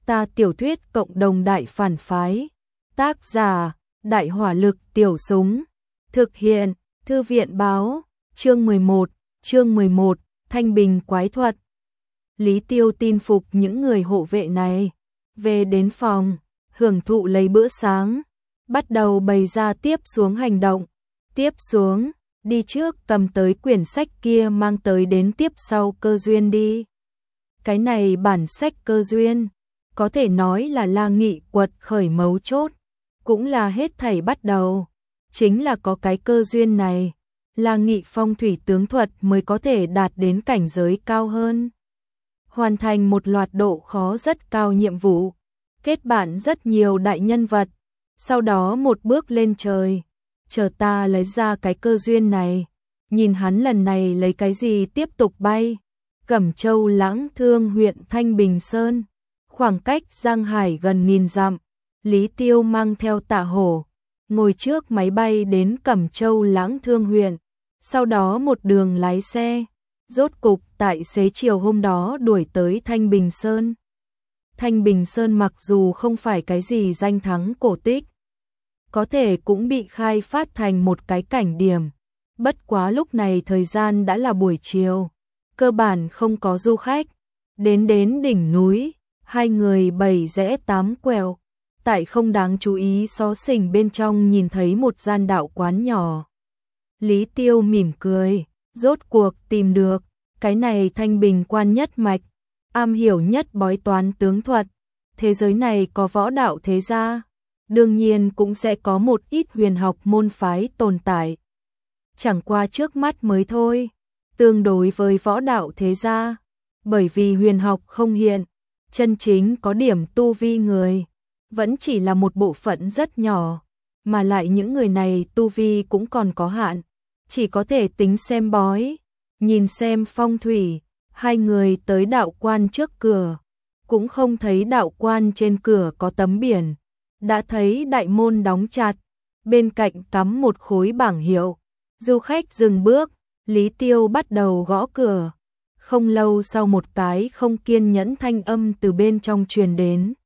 Ta tiểu thuyết cộng đồng đại phản phái. Tác giả, Đại hỏa lực tiểu súng. Thực hiện, Thư viện báo. Chương 11, Thanh Bình quái thuật. Lý Tiêu tin phục những người hộ vệ này. Về đến phòng, hưởng thụ lấy bữa sáng. Bắt đầu bày ra tiếp xuống hành động. Tiếp xuống, đi trước cầm tới quyển sách kia mang tới đến tiếp sau cơ duyên đi. Cái này bản sách cơ duyên, có thể nói là La Nghị quật khởi mấu chốt, cũng là hết thảy bắt đầu. Chính là có cái cơ duyên này, La Nghị phong thủy tướng thuật mới có thể đạt đến cảnh giới cao hơn. Hoàn thành một loạt độ khó rất cao nhiệm vụ, kết bạn rất nhiều đại nhân vật, sau đó một bước lên trời. Chờ ta lấy ra cái cơ duyên này, nhìn hắn lần này lấy cái gì tiếp tục bay. Cẩm Châu Lãng Thương huyện Thanh Bình Sơn, khoảng cách Giang Hải gần 1000 dặm. Lý Tiêu mang theo Tạ Hổ, ngồi trước máy bay đến Cẩm Châu Lãng Thương huyện, sau đó một đường lái xe, rốt cục tại xế chiều hôm đó đuổi tới Thanh Bình Sơn. Thanh Bình Sơn mặc dù không phải cái gì danh thắng cổ tích, có thể cũng bị khai phát thành một cái cảnh điểm. Bất quá lúc này thời gian đã là buổi chiều, cơ bản không có du khách. Đến đỉnh núi, hai người 7 rẽ 8 quẹo, tại không đáng chú ý xó xỉnh bên trong nhìn thấy một gian đạo quán nhỏ. Lý Tiêu mỉm cười, rốt cuộc tìm được, cái này Thanh Bình quan nhất mạch, am hiểu nhất bói toán tướng thuật. Thế giới này có võ đạo thế gia, đương nhiên cũng sẽ có một ít huyền học môn phái tồn tại. Chẳng qua trước mắt mới thôi, tương đối với võ đạo thế gia, bởi vì huyền học không hiện, chân chính có điểm tu vi người, vẫn chỉ là một bộ phận rất nhỏ, mà lại những người này tu vi cũng còn có hạn, chỉ có thể tính xem bói, nhìn xem phong thủy. Hai người tới đạo quan trước cửa, cũng không thấy đạo quan trên cửa có tấm biển, đã thấy đại môn đóng chặt, bên cạnh cắm một khối bảng hiệu. Du khách dừng bước, Lý Tiêu bắt đầu gõ cửa. Không lâu sau một cái không kiên nhẫn thanh âm từ bên trong truyền đến.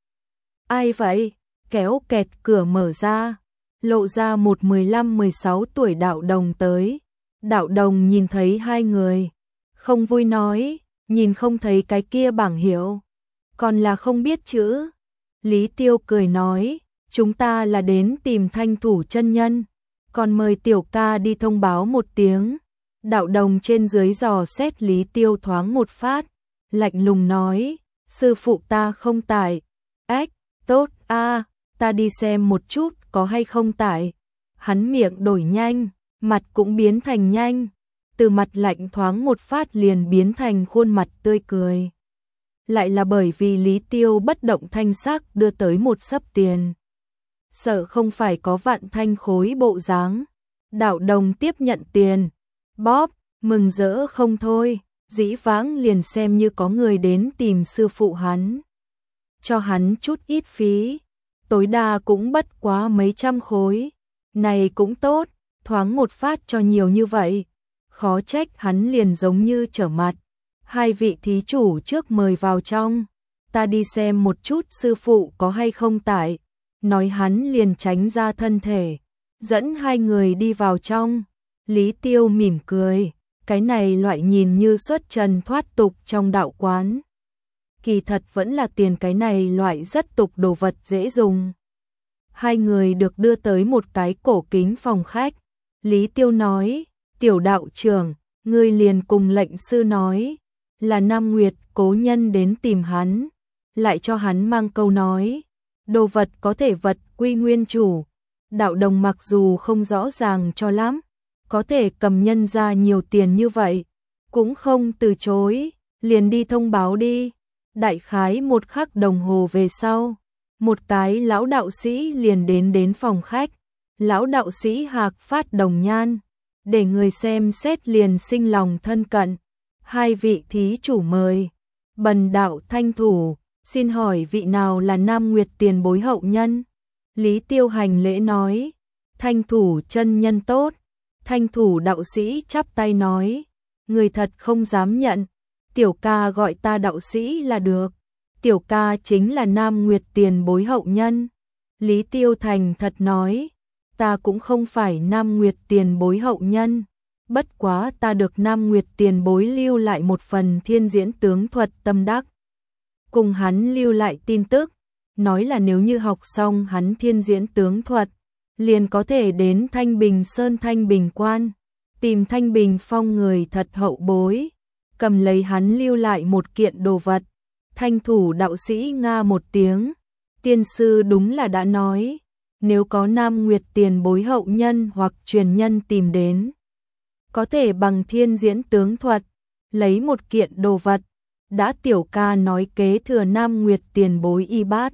Ai vậy? Kéo kẹt cửa mở ra, lộ ra một 15-16 tuổi đạo đồng tới. Đạo đồng nhìn thấy hai người, không vui nói, nhìn không thấy cái kia bảng hiệu, còn là không biết chữ. Lý Tiêu cười nói, chúng ta là đến tìm Thanh Thủ chân nhân, còn mời tiểu ca đi thông báo một tiếng. Đạo đồng trên dưới dò xét Lý Tiêu thoáng một phát, lạnh lùng nói, sư phụ ta không tại. Ách, tốt a, ta đi xem một chút có hay không tại. Hắn miệng đổi nhanh, mặt cũng biến thành nhanh, từ mặt lạnh thoáng một phát liền biến thành khuôn mặt tươi cười. Lại là bởi vì Lý Tiêu bất động thanh sắc đưa tới một xấp tiền. Sợ không phải có vạn thanh khối bộ dáng. Đạo đồng tiếp nhận tiền, bóp, mừng rỡ không thôi, dĩ vãng liền xem như có người đến tìm sư phụ hắn. Cho hắn chút ít phí, tối đa cũng bất quá mấy trăm khối. Này cũng tốt, thoáng một phát cho nhiều như vậy. Khó trách hắn liền giống như trở mặt. Hai vị thí chủ trước mời vào trong, ta đi xem một chút sư phụ có hay không tại. Nói hắn liền tránh ra thân thể, dẫn hai người đi vào trong. Lý Tiêu mỉm cười, cái này loại nhìn như xuất trần thoát tục trong đạo quán, kỳ thật vẫn là tiền cái này loại rất tục đồ vật dễ dùng. Hai người được đưa tới một cái cổ kính phòng khách. Lý Tiêu nói, tiểu đạo trưởng, ngươi liền cùng lệnh sư nói, là Nam Nguyệt cố nhân đến tìm hắn, lại cho hắn mang câu nói, đồ vật có thể vật quy nguyên chủ. Đạo đồng mặc dù không rõ ràng cho lắm, có thể cầm nhân ra nhiều tiền như vậy, cũng không từ chối, liền đi thông báo đi. Đại khái một khắc đồng hồ về sau, một cái lão đạo sĩ liền đến phòng khách. Lão đạo sĩ hạc phát đồng nhan, để người xem xét liền sinh lòng thân cận. Hai vị thí chủ mời. Bần đạo Thanh Thủ, xin hỏi vị nào là Nam Nguyệt tiền bối hậu nhân? Lý Tiêu hành lễ nói, Thanh Thủ chân nhân tốt. Thanh Thủ đạo sĩ chắp tay nói, người thật không dám nhận, tiểu ca gọi ta đạo sĩ là được. tiểu ca chính là Nam Nguyệt tiền bối hậu nhân. Lý Tiêu thành thật nói, ta cũng không phải Nam Nguyệt tiền bối hậu nhân, bất quá ta được Nam Nguyệt tiền bối lưu lại một phần thiên diễn tướng thuật tâm đắc. Cùng hắn lưu lại tin tức, nói là nếu như học xong hắn thiên diễn tướng thuật, liền có thể đến Thanh Bình Sơn Thanh Bình Quan, tìm Thanh Bình Phong người thật hậu bối, cầm lấy hắn lưu lại một kiện đồ vật. Thanh thủ đạo sĩ nga một tiếng, tiên sư đúng là đã nói, nếu có Nam Nguyệt tiền bối hậu nhân hoặc truyền nhân tìm đến, có thể bằng thiên diễn tướng thuật, lấy một kiện đồ vật, đã tiểu ca nói kế thừa Nam Nguyệt tiền bối y bát.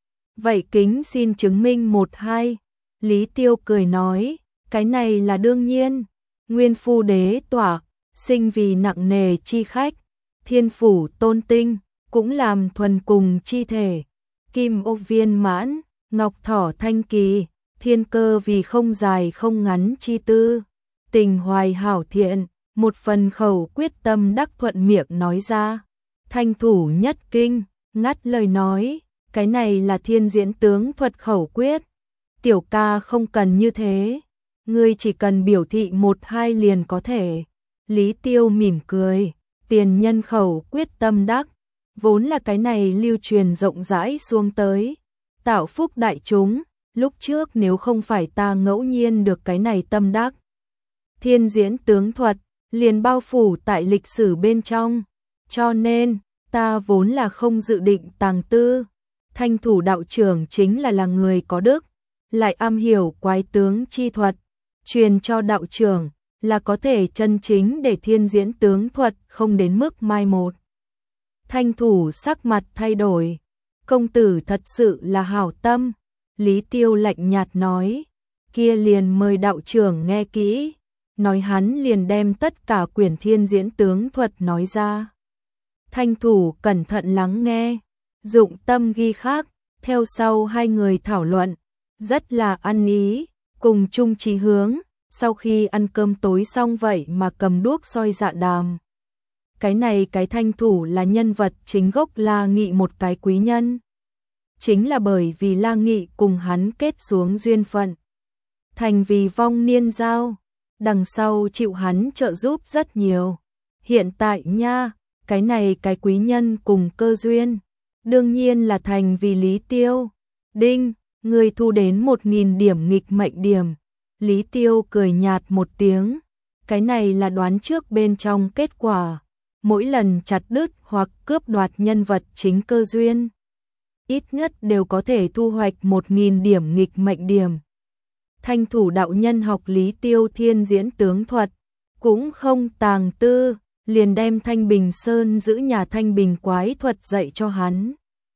Vậy kính xin chứng minh một hai. Lý Tiêu cười nói, cái này là đương nhiên, nguyên phu đế tỏa, sinh vì nặng nề chi khách, thiên phủ tôn tinh, cũng làm thuần cùng chi thể, kim ô viên mãn, ngọc thỏ thanh kỳ, thiên cơ vì không dài không ngắn chi tư, tình hoài hảo thiện, một phần khẩu quyết tâm đắc thuận miệng nói ra. Thanh thủ nhất kinh, ngắt lời nói, cái này là thiên diễn tướng thuật khẩu quyết, tiểu ca không cần như thế, ngươi chỉ cần biểu thị một hai liền có thể. Lý Tiêu mỉm cười, tiền nhân khẩu quyết tâm đắc, vốn là cái này lưu truyền rộng rãi xuống tới, tạo phúc đại chúng, lúc trước nếu không phải ta ngẫu nhiên được cái này tâm đắc. Thiên diễn tướng thuật, liền bao phủ tại lịch sử bên trong, cho nên, ta vốn là không dự định tàng tư. Thanh thủ đạo trưởng chính là người có đức, lại am hiểu quái tướng chi thuật, truyền cho đạo trưởng là có thể chân chính để thiên diễn tướng thuật không đến mức mai một. Thanh thủ sắc mặt thay đổi, công tử thật sự là hảo tâm. Lý Tiêu lạnh nhạt nói, kia liền mời đạo trưởng nghe kỹ, nói hắn liền đem tất cả quyển thiên diễn tướng thuật nói ra. Thanh thủ cẩn thận lắng nghe, dụng tâm ghi khắc, theo sau hai người thảo luận, rất là ăn ý, cùng chung chí hướng, sau khi ăn cơm tối xong vậy mà cầm đuốc soi dạ đàm. Cái này cái thanh thủ là nhân vật chính gốc La Nghị một cái quý nhân. Chính là bởi vì La Nghị cùng hắn kết xuống duyên phận, thành vì vong niên giao, đằng sau chịu hắn trợ giúp rất nhiều. Hiện tại nha, cái này cái quý nhân cùng cơ duyên, đương nhiên là thành vì Lý Tiêu. Đinh, người thu đến 1000 điểm nghịch mệnh điểm. Lý Tiêu cười nhạt một tiếng, cái này là đoán trước bên trong kết quả, mỗi lần chặt đứt hoặc cướp đoạt nhân vật chính cơ duyên, ít nhất đều có thể thu hoạch 1000 điểm nghịch mệnh điểm. Thanh thủ đạo nhân học Lý Tiêu thiên diễn tướng thuật, cũng không tàng tư, liền đem Thanh Bình Sơn giữ nhà Thanh Bình quái thuật dạy cho hắn.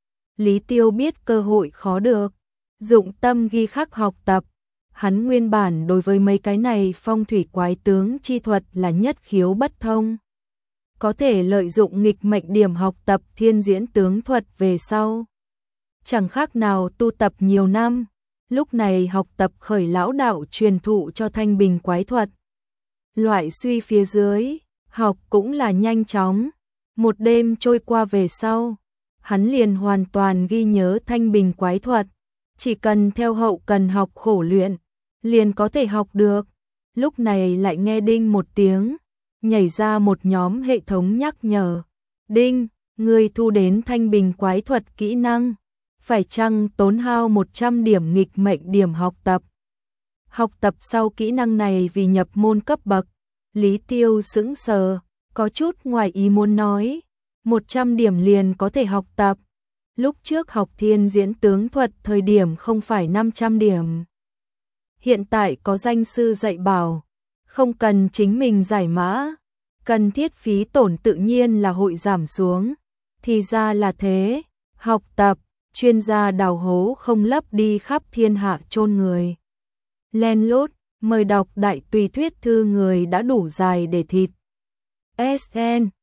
Lý Tiêu biết cơ hội khó được, dụng tâm ghi khắc học tập. Hắn nguyên bản đối với mấy cái này phong thủy quái tướng chi thuật là nhất khiếu bất thông. Có thể lợi dụng nghịch mệnh điểm học tập thiên diễn tướng thuật về sau, chẳng khác nào tu tập nhiều năm, lúc này học tập khởi lão đạo truyền thụ cho Thanh Bình quái thuật. Loại suy phía dưới, học cũng là nhanh chóng, một đêm trôi qua về sau, hắn liền hoàn toàn ghi nhớ Thanh Bình quái thuật, chỉ cần theo hậu cần học khổ luyện, liền có thể học được. Lúc này lại nghe đinh một tiếng, nhảy ra một nhóm hệ thống nhắc nhở. Đinh, người thu đến Thanh Bình quái thuật kỹ năng, phải chăng tốn hao 100 điểm nghịch mệnh điểm học tập. Học tập sau kỹ năng này vì nhập môn cấp bậc, Lý Tiêu sững sờ, có chút ngoài ý muốn nói, 100 điểm liền có thể học tập. Lúc trước học thiên diễn tướng thuật thời điểm không phải 500 điểm. Hiện tại có danh sư dạy bảo, không cần chính mình giải mã, cần thiết phí tổn tự nhiên là hội giảm xuống. Thì ra là thế, học tập, chuyên gia đào hố không lấp đi khắp thiên hạ chôn người. Len lút, mời đọc đại tùy thuyết thư người đã đủ dài để thịt. SN